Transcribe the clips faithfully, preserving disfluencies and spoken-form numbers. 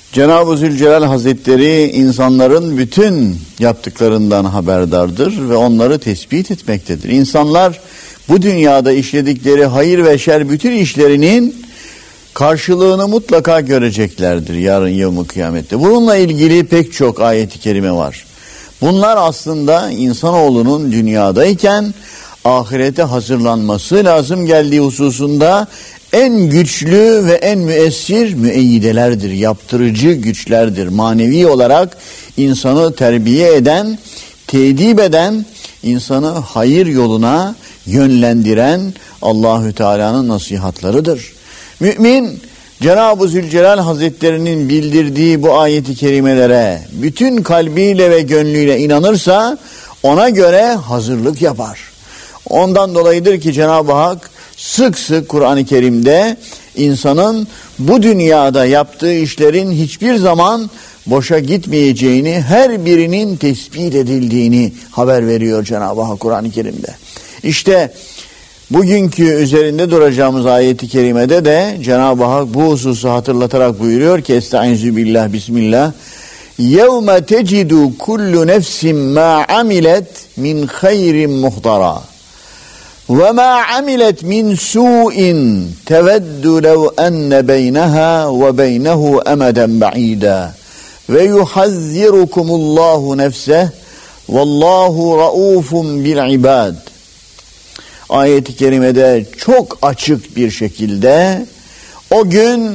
Cenab-ı Zülcelal Hazretleri insanların bütün yaptıklarından haberdardır ve onları tespit etmektedir. İnsanlar bu dünyada işledikleri hayır ve şer bütün işlerinin karşılığını mutlaka göreceklerdir yarın yevm-i kıyamette. Bununla ilgili pek çok ayet-i kerime var. Bunlar aslında insanoğlunun dünyadayken ahirete hazırlanması lazım geldiği hususunda en güçlü ve en müessir müeyyidelerdir, yaptırıcı güçlerdir. Manevi olarak insanı terbiye eden, tedip eden, insanı hayır yoluna yönlendiren Allahü Teala'nın nasihatlarıdır. Mümin, Cenab-ı Zülcelal Hazretlerinin bildirdiği bu ayeti kerimelere bütün kalbiyle ve gönlüyle inanırsa ona göre hazırlık yapar. Ondan dolayıdır ki Cenab-ı Hak sık sık Kur'an-ı Kerim'de insanın bu dünyada yaptığı işlerin hiçbir zaman boşa gitmeyeceğini, her birinin tespit edildiğini haber veriyor Cenab-ı Hak Kur'an-ı Kerim'de. İşte bugünkü üzerinde duracağımız ayeti kerimede de Cenab-ı Hak bu hususu hatırlatarak buyuruyor ki Estaizu billah, bismillah. يَوْمَ تَجِدُ كُلُّ نَفْسٍ مَا عَمِلَتْ مِنْ خَيْرٍ مُحْضَرًا وَمَا عَمِلَتْ مِنْ سُوءٍ تَوَدُّ لَوْ أَنَّ بَيْنَهَا وَبَيْنَهُ أَمَدًا بَعِيدًا وَيُحَذِّرُكُمُ اللّٰهُ نَفْسَهُ وَاللّٰهُ رَؤُوفٌ بِالْعِبَادِ. Ayet-i kerimede çok açık bir şekilde o gün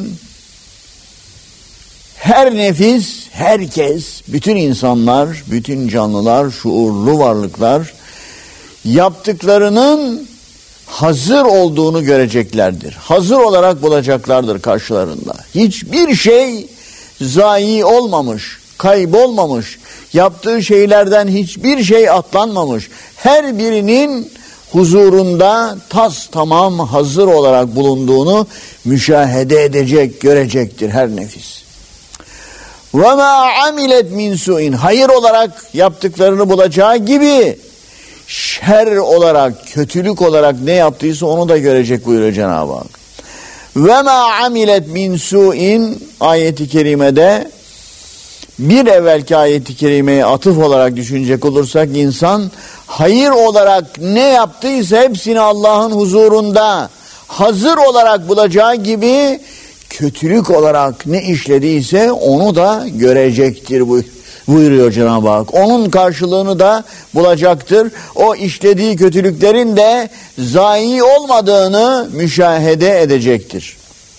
her nefis, herkes, bütün insanlar, bütün canlılar, şuurlu varlıklar yaptıklarının hazır olduğunu göreceklerdir. Hazır olarak bulacaklardır karşılarında. Hiçbir şey zayi olmamış, kaybolmamış, yaptığı şeylerden hiçbir şey atlanmamış. Her birinin huzurunda tas tamam hazır olarak bulunduğunu müşahede edecek, görecektir her nefis. وَمَا عَمِلَتْ مِنْ سُوءٍ hayır olarak yaptıklarını bulacağı gibi şer olarak, kötülük olarak ne yaptıysa onu da görecek buyuruyor Cenab-ı Hak. وَمَا عَمِلَتْ مِنْ سُوءٍ ayeti kerimede bir evvelki ayeti kerimeye atıf olarak düşünecek olursak insan hayır olarak ne yaptıysa hepsini Allah'ın huzurunda hazır olarak bulacağı gibi kötülük olarak ne işlediyse onu da görecektir buyuruyor Cenab-ı Hak. Onun karşılığını da bulacaktır. O işlediği kötülüklerin de zayi olmadığını müşahede edecektir.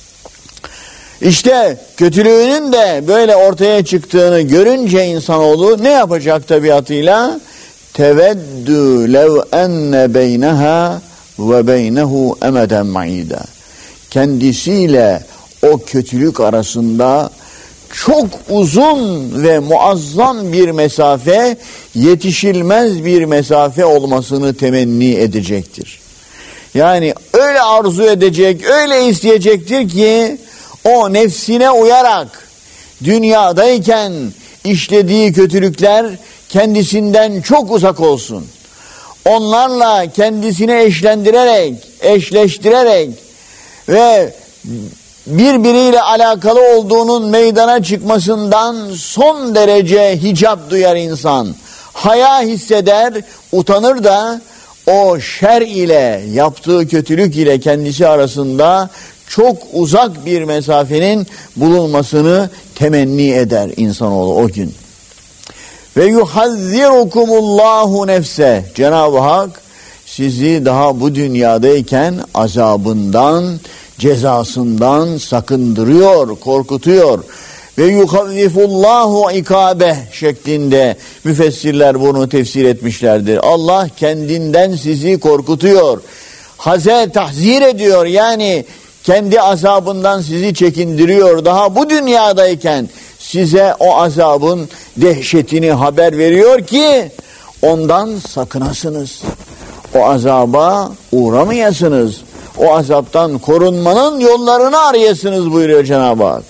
İşte kötülüğünün de böyle ortaya çıktığını görünce insanoğlu ne yapacak tabiatıyla? Teveddü lev enne beyneha ve beynehu emeden ma'ida. Kendisiyle o kötülük arasında çok uzun ve muazzam bir mesafe, yetişilmez bir mesafe olmasını temenni edecektir. Yani öyle arzu edecek, öyle isteyecektir ki o nefsine uyarak dünyadayken işlediği kötülükler kendisinden çok uzak olsun. Onlarla kendisini eşlendirerek, eşleştirerek ve birbiriyle alakalı olduğunun meydana çıkmasından son derece hicap duyar insan. Haya hisseder, utanır da o şer ile, yaptığı kötülük ile kendisi arasında çok uzak bir mesafenin bulunmasını temenni eder insanoğlu o gün. Ve yuhazzirukumullahu nefse. Cenab-ı Hak sizi daha bu dünyadayken azabından, cezasından sakındırıyor, korkutuyor. Ve yuhavvifullahu ikabe şeklinde müfessirler bunu tefsir etmişlerdir. Allah kendinden sizi korkutuyor. Haze tahzir ediyor, yani kendi azabından sizi çekindiriyor. Daha bu dünyadayken size o azabın dehşetini haber veriyor ki ondan sakınasınız. O azaba uğramayasınız. O azaptan korunmanın yollarını arayasınız buyuruyor Cenab-ı Hak.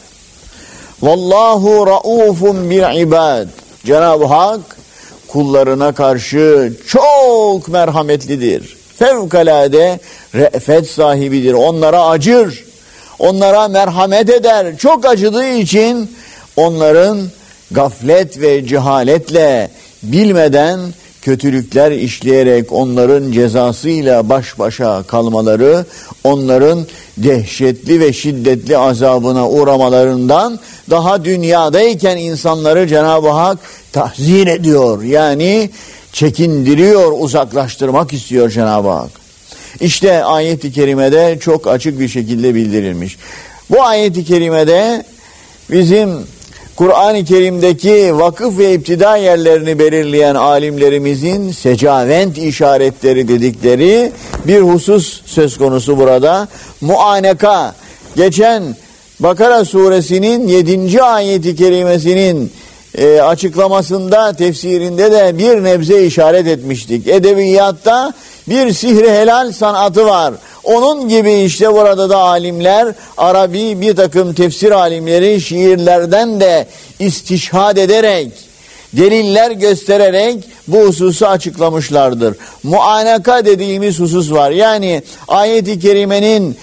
Vallahu raufun bil ibad. Cenab-ı Hak kullarına karşı çok merhametlidir. Fevkalade re'fet sahibidir. Onlara acır. Onlara merhamet eder. Çok acıdığı için onların gaflet ve cehaletle bilmeden kötülükler işleyerek onların cezasıyla baş başa kalmaları, onların dehşetli ve şiddetli azabına uğramalarından daha dünyadayken insanları Cenab-ı Hak tahzir ediyor. Yani çekindiriyor, uzaklaştırmak istiyor Cenab-ı Hak. İşte ayet-i kerimede çok açık bir şekilde bildirilmiş. Bu ayet-i kerimede bizim Kur'an-ı Kerim'deki vakıf ve iptida yerlerini belirleyen alimlerimizin secavent işaretleri dedikleri bir husus söz konusu burada. Muaneka, geçen Bakara suresinin yedinci ayeti kerimesinin e, açıklamasında, tefsirinde de bir nebze işaret etmiştik. Edebiyatta bir sihri helal sanatı var. Onun gibi işte burada da alimler, Arabi bir takım tefsir alimleri şiirlerden de istişhad ederek, deliller göstererek bu hususu açıklamışlardır. Muanaka dediğimiz husus var. Yani ayet-i kerimenin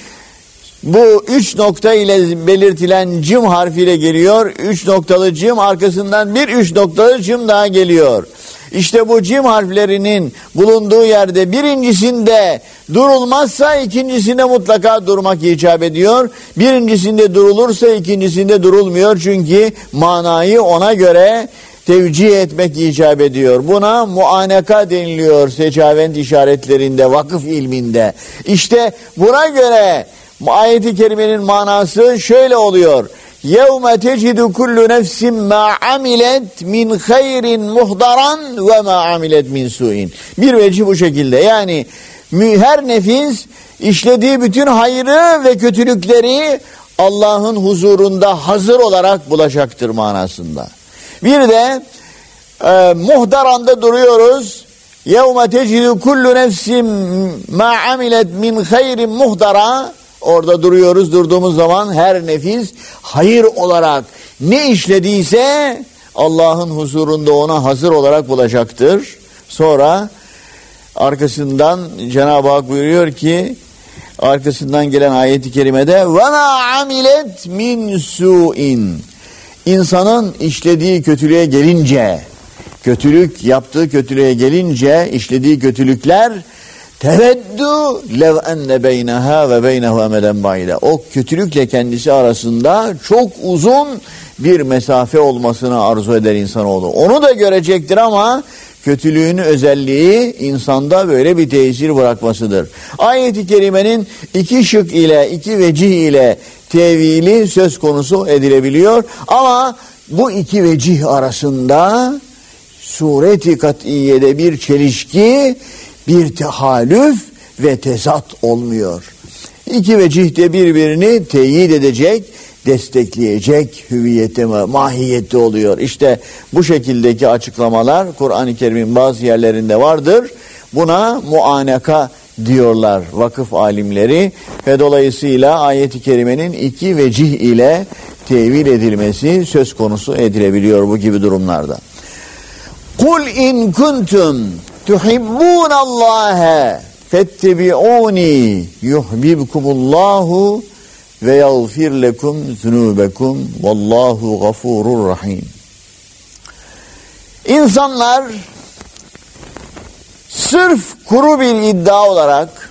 bu üç nokta ile belirtilen cim harfiyle geliyor. Üç noktalı cim, arkasından bir üç noktalı cim daha geliyor. İşte bu cim harflerinin bulunduğu yerde birincisinde durulmazsa ikincisinde mutlaka durmak icap ediyor. Birincisinde durulursa ikincisinde durulmuyor. Çünkü manayı ona göre tevcih etmek icap ediyor. Buna muaneka deniliyor secavent işaretlerinde, vakıf ilminde. İşte buna göre ayet-i kerimenin manası şöyle oluyor. يَوْمَ تَجِدُ كُلُّ نَفْسٍ مَا عَمِلَتْ مِنْ خَيْرٍ مُحْضَرًا وَمَا عَمِلَتْ مِنْ سُوءٍ. Bir vecih bu şekilde. Yani her nefis işlediği bütün hayrı ve kötülükleri Allah'ın huzurunda hazır olarak bulacaktır manasında. Bir de e, muhdaranda duruyoruz. يَوْمَ تَجِدُ كُلُّ نَفْسٍ مَا عَمِلَتْ مِنْ خَيْرٍ مُحْضَرًا. Orada duruyoruz, durduğumuz zaman her nefis hayır olarak ne işlediyse Allah'ın huzurunda ona hazır olarak bulacaktır. Sonra arkasından Cenab-ı Hak buyuruyor ki, arkasından gelen ayet-i kerimede وَمَا عَمِلَتْ مِنْ سُوءٍ. İnsanın işlediği kötülüğe gelince, kötülük yaptığı kötülüğe gelince, işlediği kötülükler teveddu lev enne beyneha ve beynehu emeden baide. O kötülükle kendisi arasında çok uzun bir mesafe olmasını arzu eder insanoğlu. Onu da görecektir ama kötülüğün özelliği insanda böyle bir tesir bırakmasıdır. Ayet-i kerimenin iki şık ile, iki vecih ile tevili söz konusu edilebiliyor. Ama bu iki vecih arasında sureti kat'iyede bir çelişki, bir tehalüf ve tezat olmuyor. İki vecih de birbirini teyit edecek, destekleyecek hüviyette, mahiyette oluyor. İşte bu şekildeki açıklamalar Kur'an-ı Kerim'in bazı yerlerinde vardır. Buna muaneka diyorlar vakıf alimleri ve dolayısıyla ayet-i kerimenin iki vecih ile tevil edilmesi söz konusu edilebiliyor bu gibi durumlarda. Kul in kuntum tuhibbunallaha fettebi'uni yuhbibkumullahu ve yagfir lekum zunubekum vallahu gafurur rahim. İnsanlar sırf kuru bir iddia olarak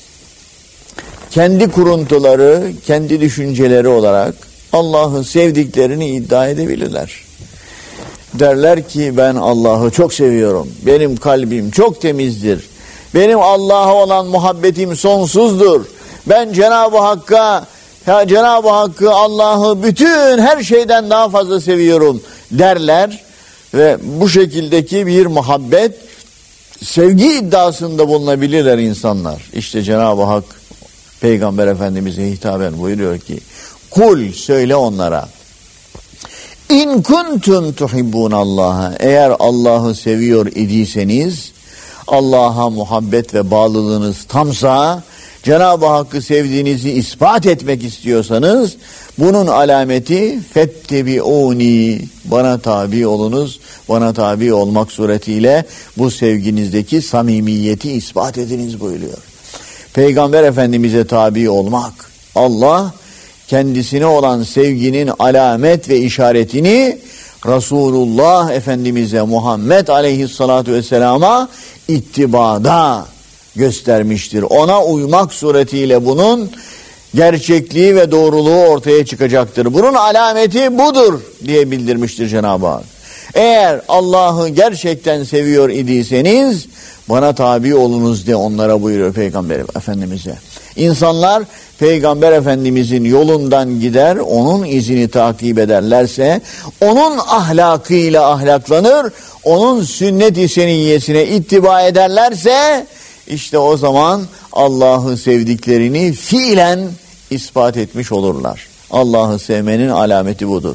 kendi kuruntuları, kendi düşünceleri olarak Allah'ı sevdiklerini iddia edebilirler. Derler ki ben Allah'ı çok seviyorum. Benim kalbim çok temizdir. Benim Allah'a olan muhabbetim sonsuzdur. Ben Cenab-ı Hakk'a, ya Cenab-ı Hakk'ı, Allah'ı bütün her şeyden daha fazla seviyorum derler ve bu şekildeki bir muhabbet, sevgi iddiasında bulunabilirler insanlar. İşte Cenab-ı Hak Peygamber Efendimiz'e hitaben buyuruyor ki kul, söyle onlara, İn kuntum tuhibbunallaha, eğer Allah'ı seviyor idiyseniz, Allah'a muhabbet ve bağlılığınız tamsa, Cenab-ı Hakk'ı sevdiğinizi ispat etmek istiyorsanız, bunun alameti fettebi'uni, bana tabi olunuz, bana tabi olmak suretiyle bu sevginizdeki samimiyeti ispat ediniz buyuruyor. Peygamber Efendimiz'e tabi olmak, Allah kendisine olan sevginin alamet ve işaretini Resulullah Efendimiz'e, Muhammed Aleyhissalatu Vesselam'a ittibada göstermiştir. Ona uymak suretiyle bunun gerçekliği ve doğruluğu ortaya çıkacaktır. Bunun alameti budur diye bildirmiştir Cenab-ı Hak. Eğer Allah'ı gerçekten seviyor idiyseniz bana tabi olunuz de onlara buyuruyor Peygamber Efendimiz'e. İnsanlar Peygamber Efendimiz'in yolundan gider, onun izini takip ederlerse, onun ahlakıyla ahlaklanır, onun sünnet-i seniyyesine ittiba ederlerse, işte o zaman Allah'ı sevdiklerini fiilen ispat etmiş olurlar. Allah'ı sevmenin alameti budur.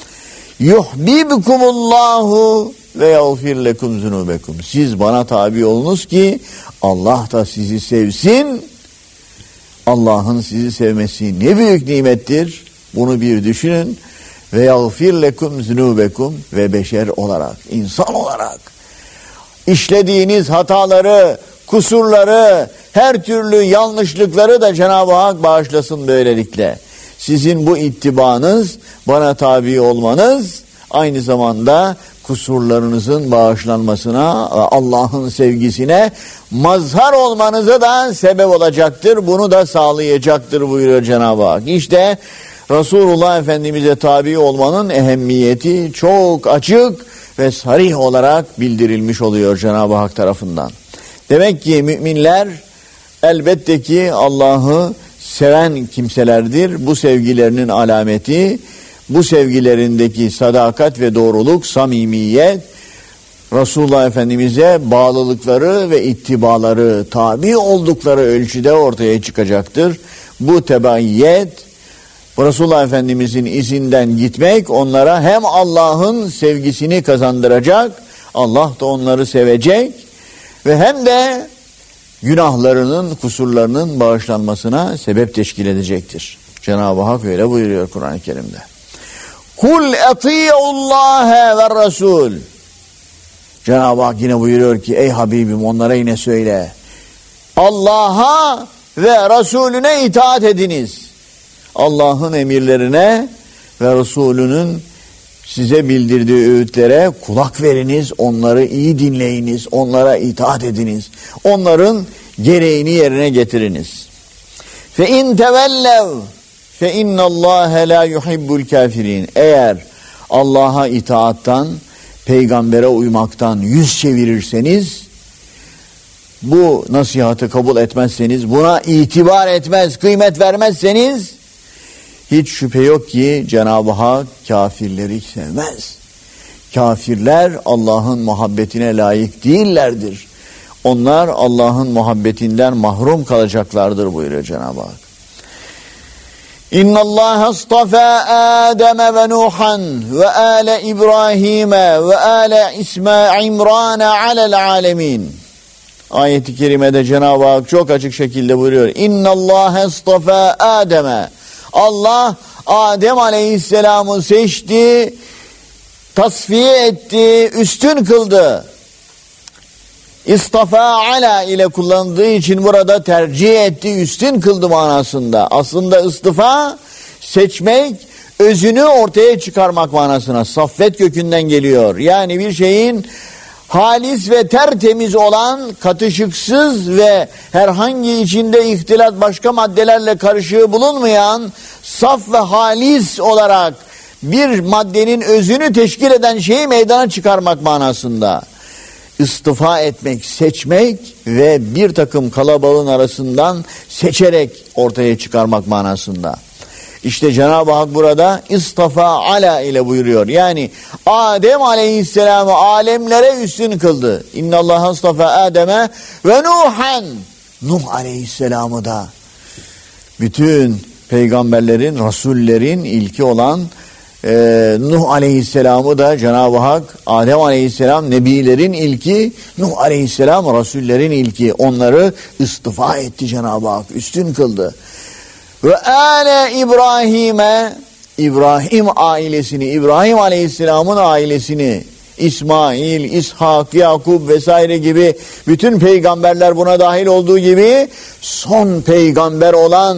Yuhbibkumullahu ve yağfir lekum zunubekum. Siz bana tabi olunuz ki Allah da sizi sevsin. Allah'ın sizi sevmesi ne büyük nimettir. Bunu bir düşünün. Ve yağfir lekum zunubekum ve beşer olarak, insan olarak işlediğiniz hataları, kusurları, her türlü yanlışlıkları da Cenab-ı Hak bağışlasın böylelikle. Sizin bu ittibanız, bana tabi olmanız aynı zamanda kusurlarınızın bağışlanmasına, Allah'ın sevgisine mazhar olmanıza da sebep olacaktır. Bunu da sağlayacaktır buyuruyor Cenab-ı Hak. İşte Resulullah Efendimiz'e tabi olmanın ehemmiyeti çok açık ve sarih olarak bildirilmiş oluyor Cenab-ı Hak tarafından. Demek ki müminler elbette ki Allah'ı seven kimselerdir. Bu sevgilerinin alameti, bu sevgilerindeki sadakat ve doğruluk, samimiyet, Resulullah Efendimiz'e bağlılıkları ve ittibaları, tabi oldukları ölçüde ortaya çıkacaktır. Bu tebaiyet, Resulullah Efendimiz'in izinden gitmek onlara hem Allah'ın sevgisini kazandıracak, Allah da onları sevecek ve hem de günahlarının, kusurlarının bağışlanmasına sebep teşkil edecektir. Cenab-ı Hak öyle buyuruyor Kur'an-ı Kerim'de. Kul eti'ullâhe ve Resul. Cenab-ı Hak yine buyuruyor ki ey Habibim onlara yine söyle. Allah'a ve Resulüne itaat ediniz. Allah'ın emirlerine ve Resulünün size bildirdiği öğütlere kulak veriniz, onları iyi dinleyiniz, onlara itaat ediniz. Onların gereğini yerine getiriniz. Fe in tevellev fe innallâhe lâ yuhibbul kâfirin. Eğer Allah'a itaattan, peygambere uymaktan yüz çevirirseniz, bu nasihatı kabul etmezseniz, buna itibar etmez, kıymet vermezseniz, hiç şüphe yok ki Cenab-ı Hak kafirleri sevmez. Kafirler Allah'ın muhabbetine layık değillerdir. Onlar Allah'ın muhabbetinden mahrum kalacaklardır buyuruyor Cenab-ı Hak. İnna Allah astafa Adem ve Nuhan ve ale İbrahim ve ale İsmail İmran alel alemin. Ayet-i kerimede Cenab-ı Hak çok açık şekilde buyuruyor. İnna Allah astafa Adem'e. Allah Adem Aleyhisselam'ı seçti, tasfiye etti, üstün kıldı. İstafa ala ile kullanıldığı için burada tercih etti, üstün kıldı manasında. Aslında istifa, seçmek, özünü ortaya çıkarmak manasına. Saffet kökünden geliyor. Yani bir şeyin halis ve tertemiz olan, katışıksız ve herhangi içinde ihtilat başka maddelerle karışığı bulunmayan, saf ve halis olarak bir maddenin özünü teşkil eden şeyi meydana çıkarmak manasında. İstifa etmek, seçmek ve bir takım kalabalığın arasından seçerek ortaya çıkarmak manasında. İşte Cenab-ı Hak burada istafa ala ile buyuruyor. Yani Adem Aleyhisselam'ı alemlere üstün kıldı. İnnallâhe istafa Adem'e ve Nuhan. Nuh Aleyhisselam'ı da bütün peygamberlerin, rasullerin ilki olan e, Nuh Aleyhisselam'ı da Cenab-ı Hak, Adem Aleyhisselam nebilerin ilki, Nuh Aleyhisselam rasullerin ilki. Onları istifa etti Cenab-ı Hak, üstün kıldı. Ve ale İbrahim'e, İbrahim ailesini, İbrahim Aleyhisselam'ın ailesini, İsmail, İshak, Yakup vesaire gibi bütün peygamberler buna dahil olduğu gibi son peygamber olan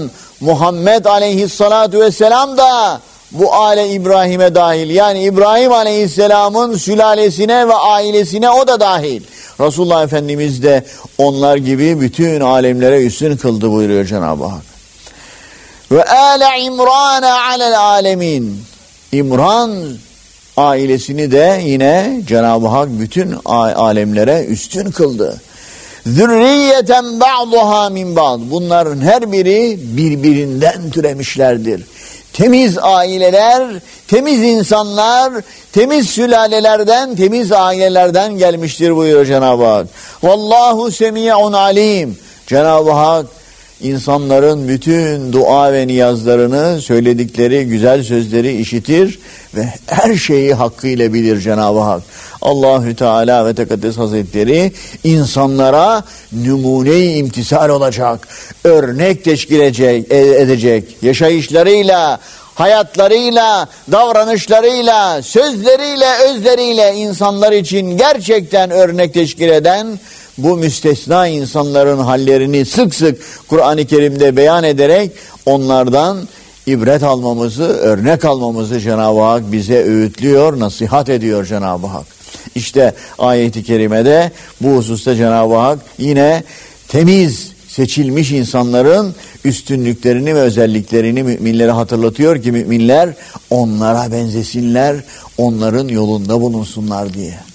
Muhammed aleyhissalatu vesselam da bu aile İbrahim'e dahil. Yani İbrahim aleyhisselamın sülalesine ve ailesine o da dahil. Resulullah Efendimiz de onlar gibi bütün alemlere üstün kıldı buyuruyor Cenab-ı Hak. Ve âle İmran alel âlemin. İmran ailesini de yine Cenab-ı Hak bütün alemlere üstün kıldı. Zürriyeten ba'duha min ba'd. Bunların her biri birbirinden türemişlerdir. Temiz aileler, temiz insanlar, temiz sülalelerden, temiz ailelerden gelmiştir buyuruyor Cenab-ı Hak. Vallahu semi'un alim. Cenab-ı Hak insanların bütün dua ve niyazlarını, söyledikleri güzel sözleri işitir ve her şeyi hakkıyla bilir Cenab-ı Hak. Allahü Teala ve Tekaddes Hazretleri insanlara numune-i imtisal olacak, örnek teşkil edecek, edecek yaşayışlarıyla, hayatlarıyla, davranışlarıyla, sözleriyle, özleriyle insanlar için gerçekten örnek teşkil eden bu müstesna insanların hallerini sık sık Kur'an-ı Kerim'de beyan ederek onlardan ibret almamızı, örnek almamızı Cenab-ı Hak bize öğütlüyor, nasihat ediyor Cenab-ı Hak. İşte ayet-i kerimede bu hususta Cenab-ı Hak yine temiz, seçilmiş insanların üstünlüklerini ve özelliklerini müminlere hatırlatıyor ki müminler onlara benzesinler, onların yolunda bulunsunlar diye.